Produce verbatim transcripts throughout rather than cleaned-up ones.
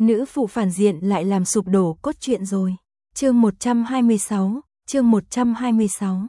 nữ phụ phản diện lại làm sụp đổ cốt truyện rồi. Chương một trăm hai mươi sáu, chương một trăm hai mươi sáu.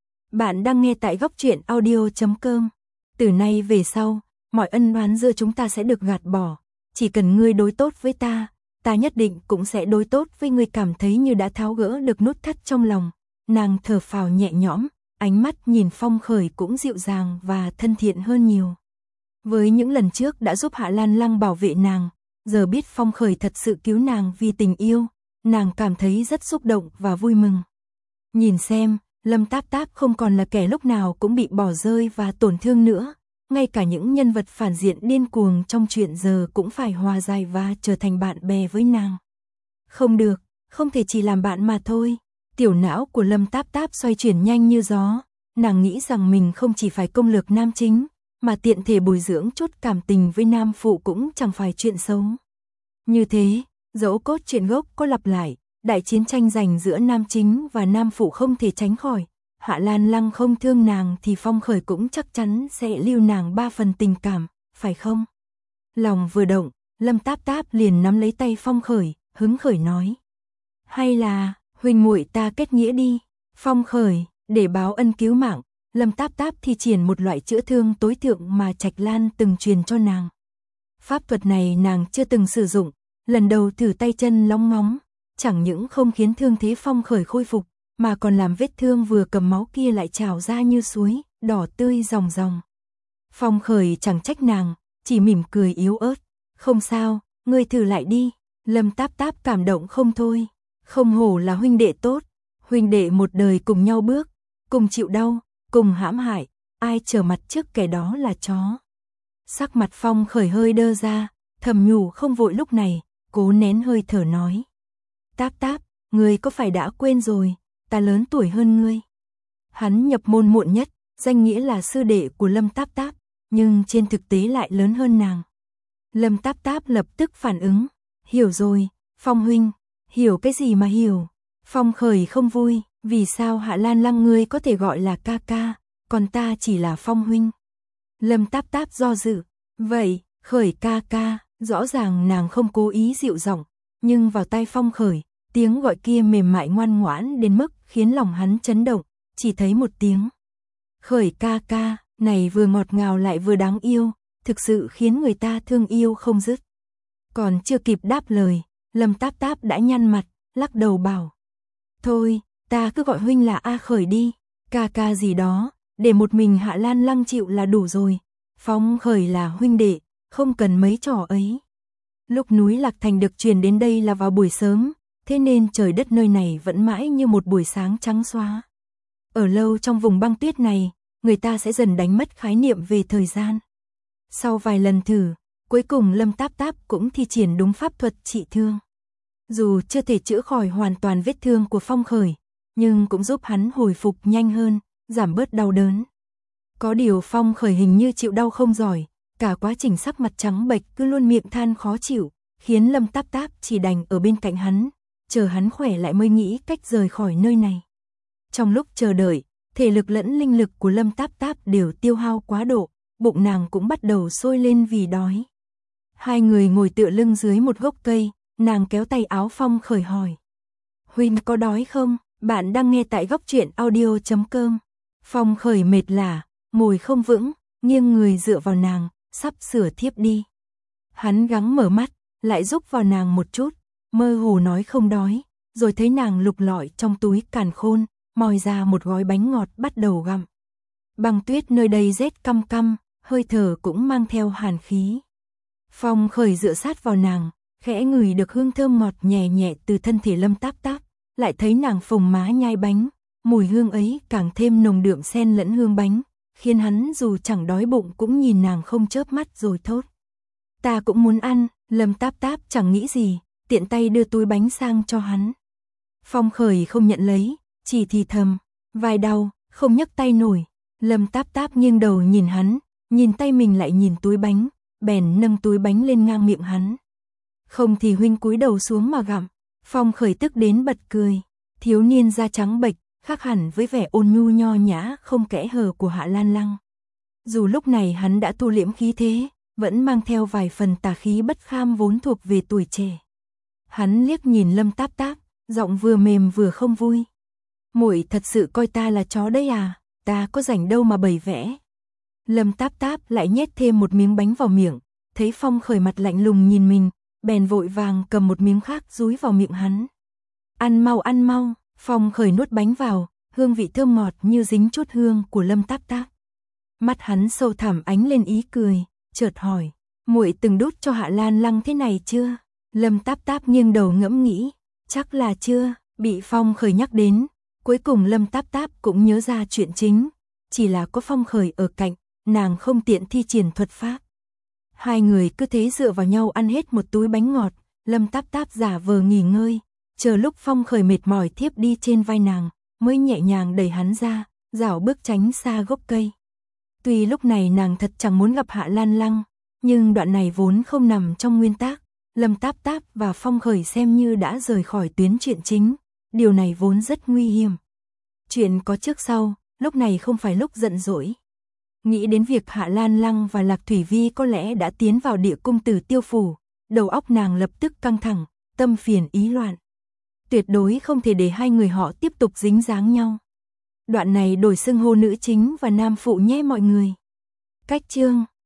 Bạn đang nghe tại góc truyện audio chấm com. Từ nay về sau, mọi ân oán giữa chúng ta sẽ được gạt bỏ. Chỉ cần ngươi đối tốt với ta, ta nhất định cũng sẽ đối tốt với ngươi. Cảm thấy như đã tháo gỡ được nút thắt trong lòng. Nàng thở phào nhẹ nhõm, ánh mắt nhìn Phong Khởi cũng dịu dàng và thân thiện hơn nhiều. Với những lần trước đã giúp Hạ Lan Lăng bảo vệ nàng, giờ biết Phong Khởi thật sự cứu nàng vì tình yêu, nàng cảm thấy rất xúc động và vui mừng. Nhìn xem, Lâm Táp Táp không còn là kẻ lúc nào cũng bị bỏ rơi và tổn thương nữa, ngay cả những nhân vật phản diện điên cuồng trong truyện giờ cũng phải hòa giải và trở thành bạn bè với nàng. Không được, không thể chỉ làm bạn mà thôi. Tiểu não của Lâm Táp Táp xoay chuyển nhanh như gió, nàng nghĩ rằng mình không chỉ phải công lược nam chính, mà tiện thể bồi dưỡng chút cảm tình với nam phụ cũng chẳng phải chuyện xấu. Như thế, dẫu cốt truyện gốc có lặp lại, đại chiến tranh giành giữa nam chính và nam phụ không thể tránh khỏi. Hạ Lan Lăng không thương nàng thì Phong Khởi cũng chắc chắn sẽ lưu nàng ba phần tình cảm, phải không? Lòng vừa động, Lâm Táp Táp liền nắm lấy tay Phong Khởi, hứng khởi nói. Hay là, huynh muội ta kết nghĩa đi. Phong Khởi, để báo ân cứu mạng, Lâm Táp Táp thi triển một loại chữa thương tối thượng mà Trạch Lan từng truyền cho nàng. Pháp thuật này nàng chưa từng sử dụng, lần đầu thử tay chân lóng ngóng, chẳng những không khiến thương thế Phong Khởi khôi phục, mà còn làm vết thương vừa cầm máu kia lại trào ra như suối, đỏ tươi ròng ròng. Phong Khởi chẳng trách nàng, chỉ mỉm cười yếu ớt. Không sao, ngươi thử lại đi. Lâm Táp Táp cảm động không thôi. Không hổ là huynh đệ tốt, huynh đệ một đời cùng nhau bước, cùng chịu đau, cùng hãm hại, ai trở mặt trước kẻ đó là chó. Sắc mặt Phong Khởi hơi đơ ra, thầm nhủ không vội lúc này, cố nén hơi thở nói. Táp Táp, ngươi có phải đã quên rồi, ta lớn tuổi hơn ngươi. Hắn nhập môn muộn nhất, danh nghĩa là sư đệ của Lâm Táp Táp, nhưng trên thực tế lại lớn hơn nàng. Lâm Táp Táp lập tức phản ứng, hiểu rồi, Phong huynh. Hiểu cái gì mà hiểu? Phong Khởi không vui, vì sao Hạ Lan Lăng ngươi có thể gọi là ca ca, còn ta chỉ là Phong huynh. Lâm Táp Táp do dự, vậy, Khởi ca ca, rõ ràng nàng không cố ý dịu giọng, nhưng vào tai Phong Khởi, tiếng gọi kia mềm mại ngoan ngoãn đến mức khiến lòng hắn chấn động, chỉ thấy một tiếng. Khởi ca ca, này vừa ngọt ngào lại vừa đáng yêu, thực sự khiến người ta thương yêu không dứt. Còn chưa kịp đáp lời, Lâm Táp Táp đã nhăn mặt, lắc đầu bảo. Thôi, ta cứ gọi huynh là A Khởi đi, ca ca gì đó, để một mình Hạ Lan Lăng chịu là đủ rồi. Phong Khởi là huynh đệ, không cần mấy trò ấy. Lúc núi Lạc Thành được truyền đến đây là vào buổi sớm, thế nên trời đất nơi này vẫn mãi như một buổi sáng trắng xóa. Ở lâu trong vùng băng tuyết này, người ta sẽ dần đánh mất khái niệm về thời gian. Sau vài lần thử, cuối cùng Lâm Táp Táp cũng thi triển đúng pháp thuật trị thương. Dù chưa thể chữa khỏi hoàn toàn vết thương của Phong Khởi, nhưng cũng giúp hắn hồi phục nhanh hơn, giảm bớt đau đớn. Có điều Phong Khởi hình như chịu đau không giỏi, cả quá trình sắc mặt trắng bệch cứ luôn miệng than khó chịu, khiến Lâm Táp Táp chỉ đành ở bên cạnh hắn, chờ hắn khỏe lại mới nghĩ cách rời khỏi nơi này. Trong lúc chờ đợi, thể lực lẫn linh lực của Lâm Táp Táp đều tiêu hao quá độ, bụng nàng cũng bắt đầu sôi lên vì đói. Hai người ngồi tựa lưng dưới một gốc cây, nàng kéo tay áo Phong Khởi hỏi. Huynh có đói không? Bạn đang nghe tại góc truyện audio chấm com. Phong Khởi mệt lả, ngồi không vững, nghiêng người dựa vào nàng, sắp sửa thiếp đi. Hắn gắng mở mắt, lại giúp vào nàng một chút, mơ hồ nói không đói, rồi thấy nàng lục lọi trong túi càn khôn, moi ra một gói bánh ngọt bắt đầu gặm. Băng tuyết nơi đây rét căm căm, hơi thở cũng mang theo hàn khí. Phong Khởi dựa sát vào nàng, khẽ ngửi được hương thơm ngọt nhẹ nhẹ từ thân thể Lâm Táp Táp, lại thấy nàng phồng má nhai bánh, mùi hương ấy càng thêm nồng đượm xen lẫn hương bánh, khiến hắn dù chẳng đói bụng cũng nhìn nàng không chớp mắt rồi thốt. Ta cũng muốn ăn. Lâm Táp Táp chẳng nghĩ gì, tiện tay đưa túi bánh sang cho hắn. Phong Khởi không nhận lấy, chỉ thì thầm, vai đau, không nhấc tay nổi. Lâm Táp Táp nghiêng đầu nhìn hắn, nhìn tay mình lại nhìn túi bánh, bèn nâng túi bánh lên ngang miệng hắn. Không thì huynh cúi đầu xuống mà gặm. Phong Khởi tức đến bật cười, thiếu niên da trắng bệch, khác hẳn với vẻ ôn nhu nho nhã không kẽ hở của Hạ Lan Lăng. Dù lúc này hắn đã thu liễm khí thế, vẫn mang theo vài phần tà khí bất kham vốn thuộc về tuổi trẻ. Hắn liếc nhìn Lâm Táp Táp, giọng vừa mềm vừa không vui. Muội thật sự coi ta là chó đấy à, ta có rảnh đâu mà bày vẽ. Lâm Táp Táp lại nhét thêm một miếng bánh vào miệng, thấy Phong Khởi mặt lạnh lùng nhìn mình, bèn vội vàng cầm một miếng khác dúi vào miệng hắn. Ăn mau ăn mau, Phong Khởi nuốt bánh vào, hương vị thơm ngọt như dính chút hương của Lâm Táp Táp. Mắt hắn sâu thẳm ánh lên ý cười, chợt hỏi, muội từng đút cho Hạ Lan Lăng thế này chưa? Lâm Táp Táp nghiêng đầu ngẫm nghĩ, chắc là chưa, bị Phong Khởi nhắc đến, cuối cùng Lâm Táp Táp cũng nhớ ra chuyện chính, chỉ là có Phong Khởi ở cạnh, nàng không tiện thi triển thuật pháp. Hai người cứ thế dựa vào nhau ăn hết một túi bánh ngọt, Lâm Táp Táp giả vờ nghỉ ngơi, chờ lúc Phong Khởi mệt mỏi thiếp đi trên vai nàng, mới nhẹ nhàng đẩy hắn ra, rảo bước tránh xa gốc cây. Tuy lúc này nàng thật chẳng muốn gặp Hạ Lan Lăng, nhưng đoạn này vốn không nằm trong nguyên tắc, Lâm Táp Táp và Phong Khởi xem như đã rời khỏi tuyến chuyện chính, điều này vốn rất nguy hiểm. Chuyện có trước sau, lúc này không phải lúc giận dỗi. Nghĩ đến việc Hạ Lan Lăng và Lạc Thủy Vi có lẽ đã tiến vào địa cung Tử Tiêu phủ, đầu óc nàng lập tức căng thẳng, tâm phiền ý loạn. Tuyệt đối không thể để hai người họ tiếp tục dính dáng nhau. Đoạn này đổi xưng hô nữ chính và nam phụ nhé mọi người. Cách chương